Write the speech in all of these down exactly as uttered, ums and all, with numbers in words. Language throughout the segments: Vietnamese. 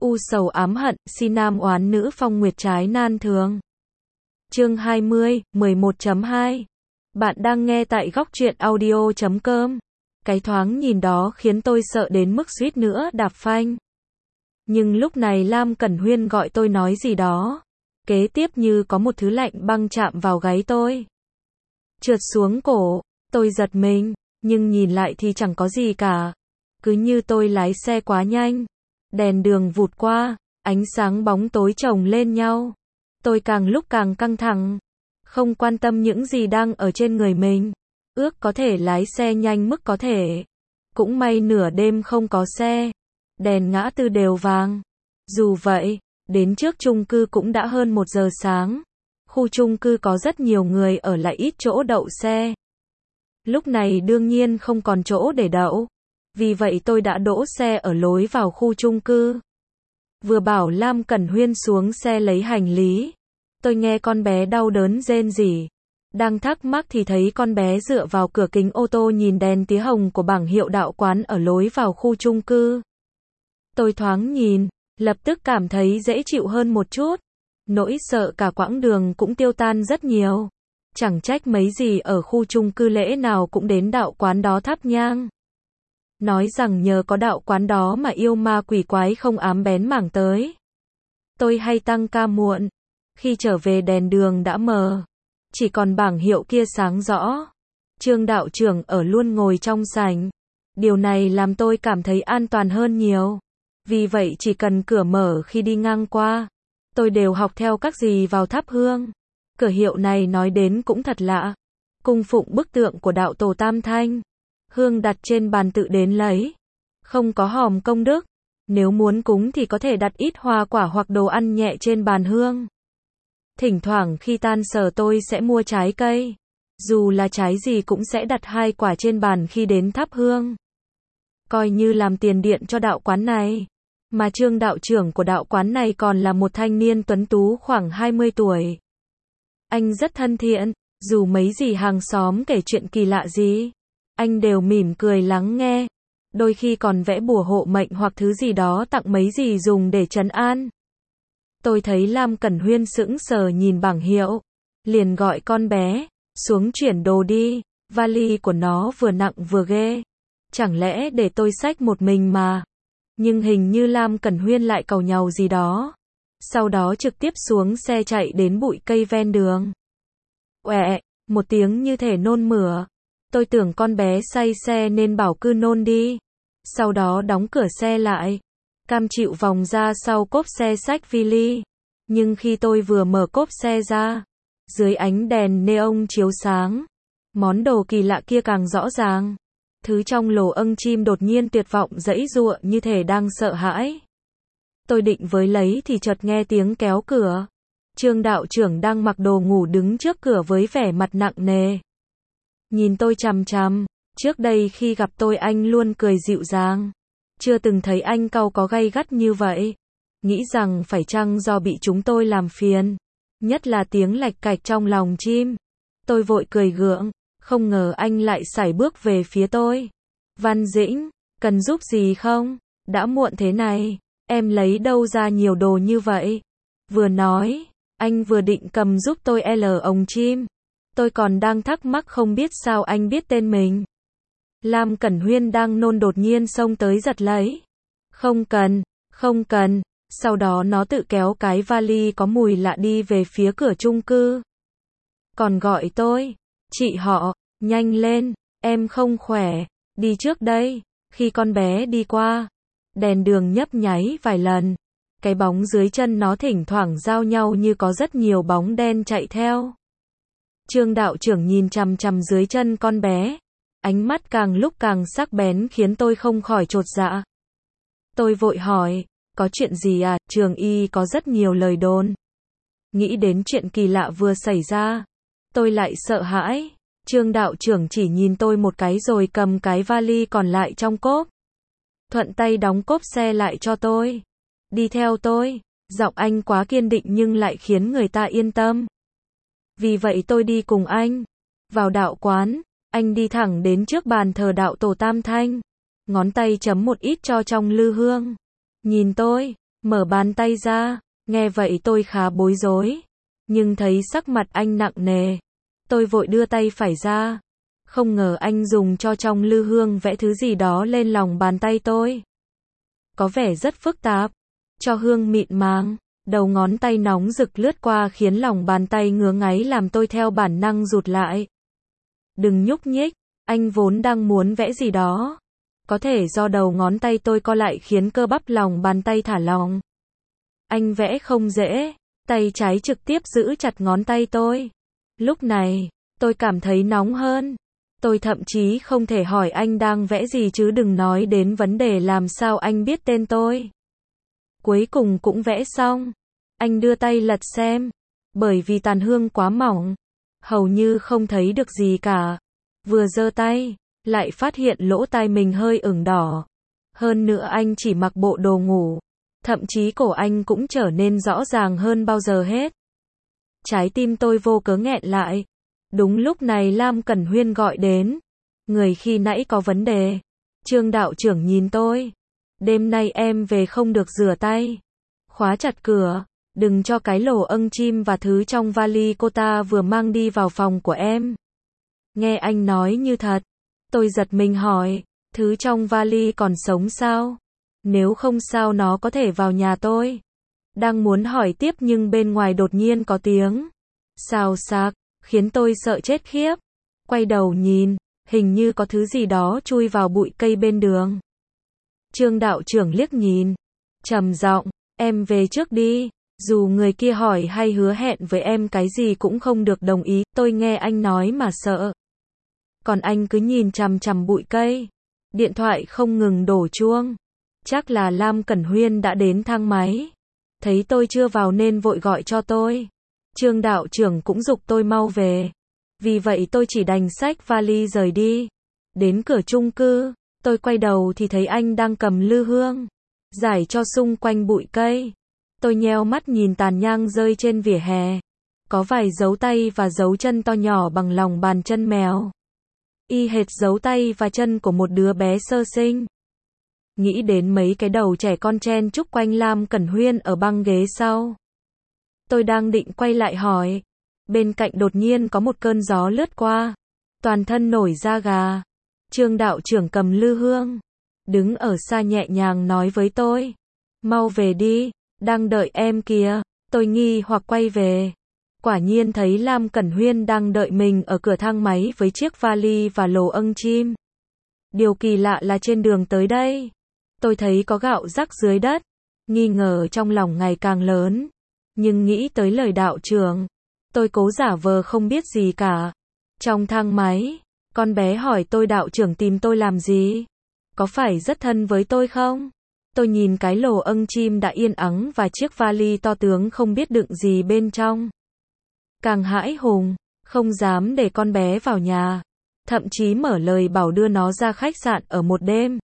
U sầu ám hận, si nam oán nữ phong nguyệt trái nan thường. Chương hai mươi, mười một chấm hai. Bạn đang nghe tại góc truyện audio chấm com. Cái thoáng nhìn đó khiến tôi sợ đến mức suýt nữa đạp phanh. Nhưng lúc này Lam Cẩn Huyên gọi tôi nói gì đó. Kế tiếp như có một thứ lạnh băng chạm vào gáy tôi. Trượt xuống cổ, tôi giật mình, nhưng nhìn lại thì chẳng có gì cả. Cứ như tôi lái xe quá nhanh. Đèn đường vụt qua, ánh sáng bóng tối chồng lên nhau. Tôi càng lúc càng căng thẳng, không quan tâm những gì đang ở trên người mình. Ước có thể lái xe nhanh mức có thể. Cũng may nửa đêm không có xe. Đèn ngã tư đều vàng. Dù vậy, đến trước chung cư cũng đã hơn một giờ sáng. Khu chung cư có rất nhiều người ở lại ít chỗ đậu xe. Lúc này đương nhiên không còn chỗ để đậu. Vì vậy tôi đã đỗ xe ở lối vào khu chung cư. Vừa bảo Lam Cẩn Huyên xuống xe lấy hành lý. Tôi nghe con bé đau đớn rên rỉ. Đang thắc mắc thì thấy con bé dựa vào cửa kính ô tô nhìn đèn tía hồng của bảng hiệu đạo quán ở lối vào khu chung cư. Tôi thoáng nhìn, lập tức cảm thấy dễ chịu hơn một chút. Nỗi sợ cả quãng đường cũng tiêu tan rất nhiều. Chẳng trách mấy gì ở khu chung cư lễ nào cũng đến đạo quán đó thắp nhang. Nói rằng nhờ có đạo quán đó mà yêu ma quỷ quái không ám bén mảng tới. Tôi hay tăng ca muộn. Khi trở về đèn đường đã mờ. Chỉ còn bảng hiệu kia sáng rõ. Trương đạo trưởng ở luôn ngồi trong sảnh. Điều này làm tôi cảm thấy an toàn hơn nhiều. Vì vậy chỉ cần cửa mở khi đi ngang qua. Tôi đều học theo các gì vào thắp hương. Cửa hiệu này nói đến cũng thật lạ. Cung phụng bức tượng của đạo tổ Tam Thanh. Hương đặt trên bàn tự đến lấy. Không có hòm công đức. Nếu muốn cúng thì có thể đặt ít hoa quả hoặc đồ ăn nhẹ trên bàn hương. Thỉnh thoảng khi tan sở tôi sẽ mua trái cây. Dù là trái gì cũng sẽ đặt hai quả trên bàn khi đến thắp hương. Coi như làm tiền điện cho đạo quán này. Mà Trương đạo trưởng của đạo quán này còn là một thanh niên tuấn tú khoảng hai mươi tuổi. Anh rất thân thiện, dù mấy dì hàng xóm kể chuyện kỳ lạ gì. Anh đều mỉm cười lắng nghe. Đôi khi còn vẽ bùa hộ mệnh hoặc thứ gì đó tặng mấy dì dùng để trấn an. Tôi thấy Lam Cẩn Huyên sững sờ nhìn bảng hiệu. Liền gọi con bé, xuống chuyển đồ đi. Vali của nó vừa nặng vừa ghê. Chẳng lẽ để tôi xách một mình mà. Nhưng hình như Lam Cẩn Huyên lại càu nhàu gì đó. Sau đó trực tiếp xuống xe chạy đến bụi cây ven đường. Oẹ, một tiếng như thể nôn mửa. Tôi tưởng con bé say xe nên bảo cứ nôn đi. Sau đó đóng cửa xe lại. Cam chịu vòng ra sau cốp xe xách vali. Nhưng khi tôi vừa mở cốp xe ra, dưới ánh đèn neon chiếu sáng, món đồ kỳ lạ kia càng rõ ràng. Thứ trong lồ âng chim đột nhiên tuyệt vọng giãy giụa như thể đang sợ hãi. Tôi định với lấy thì chợt nghe tiếng kéo cửa. Trương đạo trưởng đang mặc đồ ngủ đứng trước cửa với vẻ mặt nặng nề. Nhìn tôi chằm chằm. Trước đây khi gặp tôi anh luôn cười dịu dàng. Chưa từng thấy anh cau có gay gắt như vậy. Nghĩ rằng phải chăng do bị chúng tôi làm phiền. Nhất là tiếng lạch cạch trong lòng chim. Tôi vội cười gượng. Không ngờ anh lại sải bước về phía tôi. Văn Dĩnh, cần giúp gì không? Đã muộn thế này. Em lấy đâu ra nhiều đồ như vậy? Vừa nói, anh vừa định cầm giúp tôi L ống chim. Tôi còn đang thắc mắc không biết sao anh biết tên mình. Lam Cẩn Huyên đang nôn đột nhiên xông tới giật lấy. Không cần, không cần. Sau đó nó tự kéo cái vali có mùi lạ đi về phía cửa chung cư. Còn gọi tôi, chị họ, nhanh lên, em không khỏe, đi trước đây. Khi con bé đi qua, đèn đường nhấp nháy vài lần. Cái bóng dưới chân nó thỉnh thoảng giao nhau như có rất nhiều bóng đen chạy theo. Trương đạo trưởng nhìn chằm chằm dưới chân con bé. Ánh mắt càng lúc càng sắc bén khiến tôi không khỏi chột dạ. Tôi vội hỏi, có chuyện gì à? Trường y có rất nhiều lời đồn. Nghĩ đến chuyện kỳ lạ vừa xảy ra. Tôi lại sợ hãi. Trương đạo trưởng chỉ nhìn tôi một cái rồi cầm cái vali còn lại trong cốp. Thuận tay đóng cốp xe lại cho tôi. Đi theo tôi. Giọng anh quá kiên định nhưng lại khiến người ta yên tâm. Vì vậy tôi đi cùng anh. Vào đạo quán, anh đi thẳng đến trước bàn thờ đạo tổ Tam Thanh. Ngón tay chấm một ít cho trong lư hương. Nhìn tôi, mở bàn tay ra. Nghe vậy tôi khá bối rối, nhưng thấy sắc mặt anh nặng nề, tôi vội đưa tay phải ra. Không ngờ anh dùng cho trong lư hương vẽ thứ gì đó lên lòng bàn tay tôi. Có vẻ rất phức tạp, cho hương mịn màng, đầu ngón tay nóng rực lướt qua khiến lòng bàn tay ngứa ngáy làm tôi theo bản năng rụt lại. Đừng nhúc nhích, anh vốn đang muốn vẽ gì đó. Có thể do đầu ngón tay tôi co lại khiến cơ bắp lòng bàn tay thả lỏng. Anh vẽ không dễ, tay trái trực tiếp giữ chặt ngón tay tôi. Lúc này, tôi cảm thấy nóng hơn. Tôi thậm chí không thể hỏi anh đang vẽ gì chứ đừng nói đến vấn đề làm sao anh biết tên tôi. Cuối cùng cũng vẽ xong. Anh đưa tay lật xem. Bởi vì tàn hương quá mỏng, hầu như không thấy được gì cả. Vừa giơ tay, lại phát hiện lỗ tai mình hơi ửng đỏ. Hơn nữa anh chỉ mặc bộ đồ ngủ. Thậm chí cổ anh cũng trở nên rõ ràng hơn bao giờ hết. Trái tim tôi vô cớ nghẹn lại. Đúng lúc này Lam Cẩn Huyên gọi đến. Người khi nãy có vấn đề. Trương đạo trưởng nhìn tôi. Đêm nay em về không được rửa tay. Khóa chặt cửa. Đừng cho cái lồ âng chim và thứ trong vali cô ta vừa mang đi vào phòng của em. Nghe anh nói như thật. Tôi giật mình hỏi. Thứ trong vali còn sống sao? Nếu không sao nó có thể vào nhà tôi? Đang muốn hỏi tiếp nhưng bên ngoài đột nhiên có tiếng xào xạc, khiến tôi sợ chết khiếp. Quay đầu nhìn, hình như có thứ gì đó chui vào bụi cây bên đường. Trương đạo trưởng liếc nhìn, trầm giọng, em về trước đi. Dù người kia hỏi hay hứa hẹn với em cái gì cũng không được đồng ý, tôi nghe anh nói mà sợ. Còn anh cứ nhìn chằm chằm bụi cây. Điện thoại không ngừng đổ chuông. Chắc là Lam Cẩn Huyên đã đến thang máy. Thấy tôi chưa vào nên vội gọi cho tôi. Trương đạo trưởng cũng giục tôi mau về. Vì vậy tôi chỉ đành xách vali rời đi. Đến cửa chung cư, tôi quay đầu thì thấy anh đang cầm lư hương, rải cho xung quanh bụi cây. Tôi nheo mắt nhìn tàn nhang rơi trên vỉa hè. Có vài dấu tay và dấu chân to nhỏ bằng lòng bàn chân mèo. Y hệt dấu tay và chân của một đứa bé sơ sinh. Nghĩ đến mấy cái đầu trẻ con chen chúc quanh Lam Cẩn Huyên ở băng ghế sau. Tôi đang định quay lại hỏi. Bên cạnh đột nhiên có một cơn gió lướt qua. Toàn thân nổi da gà. Trương đạo trưởng cầm lư hương. Đứng ở xa nhẹ nhàng nói với tôi. Mau về đi, đang đợi em kìa. Tôi nghi hoặc quay về. Quả nhiên thấy Lam Cẩn Huyên đang đợi mình ở cửa thang máy với chiếc vali và lồ âng chim. Điều kỳ lạ là trên đường tới đây, tôi thấy có gạo rắc dưới đất. Nghi ngờ trong lòng ngày càng lớn. Nhưng nghĩ tới lời đạo trưởng, tôi cố giả vờ không biết gì cả. Trong thang máy, con bé hỏi tôi đạo trưởng tìm tôi làm gì? Có phải rất thân với tôi không? Tôi nhìn cái lồ âng chim đã yên ắng và chiếc vali to tướng không biết đựng gì bên trong. Càng hãi hùng, không dám để con bé vào nhà. Thậm chí mở lời bảo đưa nó ra khách sạn ở một đêm.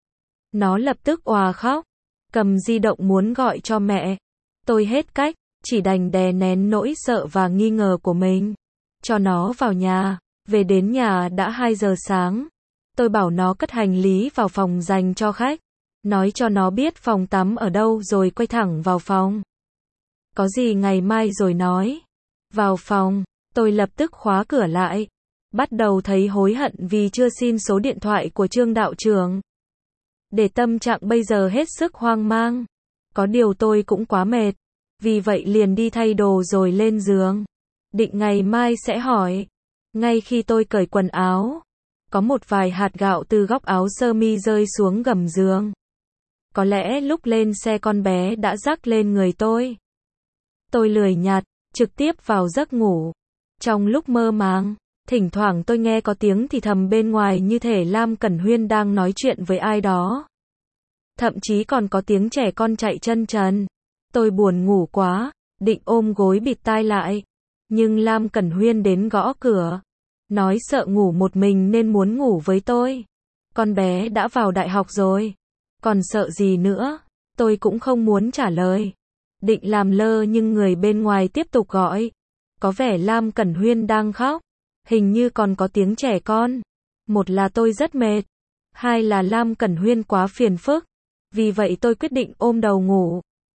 Nó lập tức òa khóc, cầm di động muốn gọi cho mẹ. Tôi hết cách, chỉ đành đè nén nỗi sợ và nghi ngờ của mình. Cho nó vào nhà, về đến nhà đã hai giờ sáng. Tôi bảo nó cất hành lý vào phòng dành cho khách. Nói cho nó biết phòng tắm ở đâu rồi quay thẳng vào phòng. Có gì ngày mai rồi nói. Vào phòng, tôi lập tức khóa cửa lại. Bắt đầu thấy hối hận vì chưa xin số điện thoại của Trương đạo trưởng. Để tâm trạng bây giờ hết sức hoang mang. Có điều tôi cũng quá mệt. Vì vậy liền đi thay đồ rồi lên giường. Định ngày mai sẽ hỏi. Ngay khi tôi cởi quần áo, có một vài hạt gạo từ góc áo sơ mi rơi xuống gầm giường. Có lẽ lúc lên xe con bé đã rắc lên người tôi. Tôi lười nhặt, trực tiếp vào giấc ngủ. Trong lúc mơ màng, thỉnh thoảng tôi nghe có tiếng thì thầm bên ngoài như thể Lam Cẩn Huyên đang nói chuyện với ai đó. Thậm chí còn có tiếng trẻ con chạy chân trần. Tôi buồn ngủ quá, định ôm gối bịt tai lại. Nhưng Lam Cẩn Huyên đến gõ cửa. Nói sợ ngủ một mình nên muốn ngủ với tôi. Con bé đã vào đại học rồi. Còn sợ gì nữa? Tôi cũng không muốn trả lời. Định làm lơ nhưng người bên ngoài tiếp tục gọi. Có vẻ Lam Cẩn Huyên đang khóc. Hình như còn có tiếng trẻ con. Một là tôi rất mệt. Hai là Lam Cẩn Huyên quá phiền phức. Vì vậy tôi quyết định ôm đầu ngủ.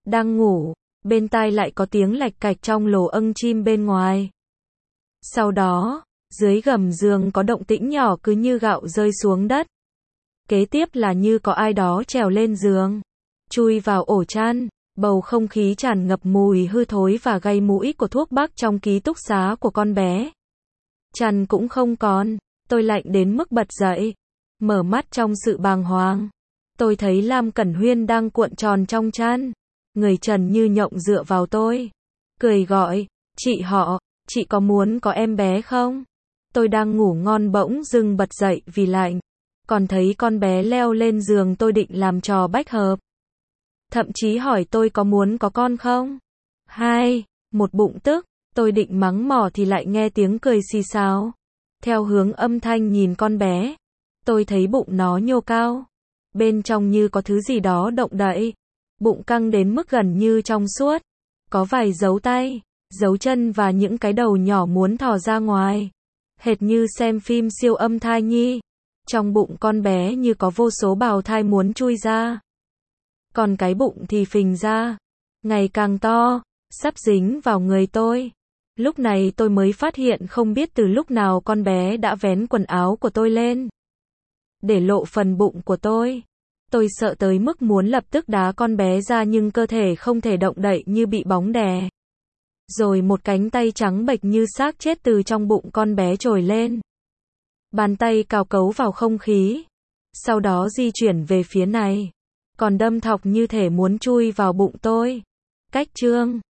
đang ngủ, bên tai lại có tiếng lạch cạch trong lỗ âng chim bên ngoài. Sau đó, dưới gầm giường có động tĩnh nhỏ cứ như gạo rơi xuống đất. Kế tiếp là như có ai đó trèo lên giường, chui vào ổ chăn, bầu không khí tràn ngập mùi hư thối và gây mũi của thuốc bắc trong ký túc xá của con bé. Chăn cũng không còn, tôi lạnh đến mức bật dậy, mở mắt trong sự bàng hoàng. Tôi thấy Lam Cẩn Huyên đang cuộn tròn trong chăn, người trần như nhộng dựa vào tôi, cười gọi, chị họ, chị có muốn có em bé không? Tôi đang ngủ ngon bỗng dưng bật dậy vì lạnh, còn thấy con bé leo lên giường tôi định làm trò bách hợp. Thậm chí hỏi tôi có muốn có con không? Hai, một bụng tức, tôi định mắng mỏ thì lại nghe tiếng cười xì xào. Theo hướng âm thanh nhìn con bé, tôi thấy bụng nó nhô cao. Bên trong như có thứ gì đó động đậy. Bụng căng đến mức gần như trong suốt. Có vài dấu tay, dấu chân và những cái đầu nhỏ muốn thò ra ngoài. Hệt như xem phim siêu âm thai nhi. Trong bụng con bé như có vô số bào thai muốn chui ra. Còn cái bụng thì phình ra, ngày càng to, sắp dính vào người tôi. Lúc này tôi mới phát hiện không biết từ lúc nào con bé đã vén quần áo của tôi lên, để lộ phần bụng của tôi. Tôi sợ tới mức muốn lập tức đá con bé ra nhưng cơ thể không thể động đậy như bị bóng đè. Rồi một cánh tay trắng bệch như xác chết từ trong bụng con bé trồi lên. Bàn tay cào cấu vào không khí, sau đó di chuyển về phía này, còn đâm thọc như thể muốn chui vào bụng tôi. Cách chương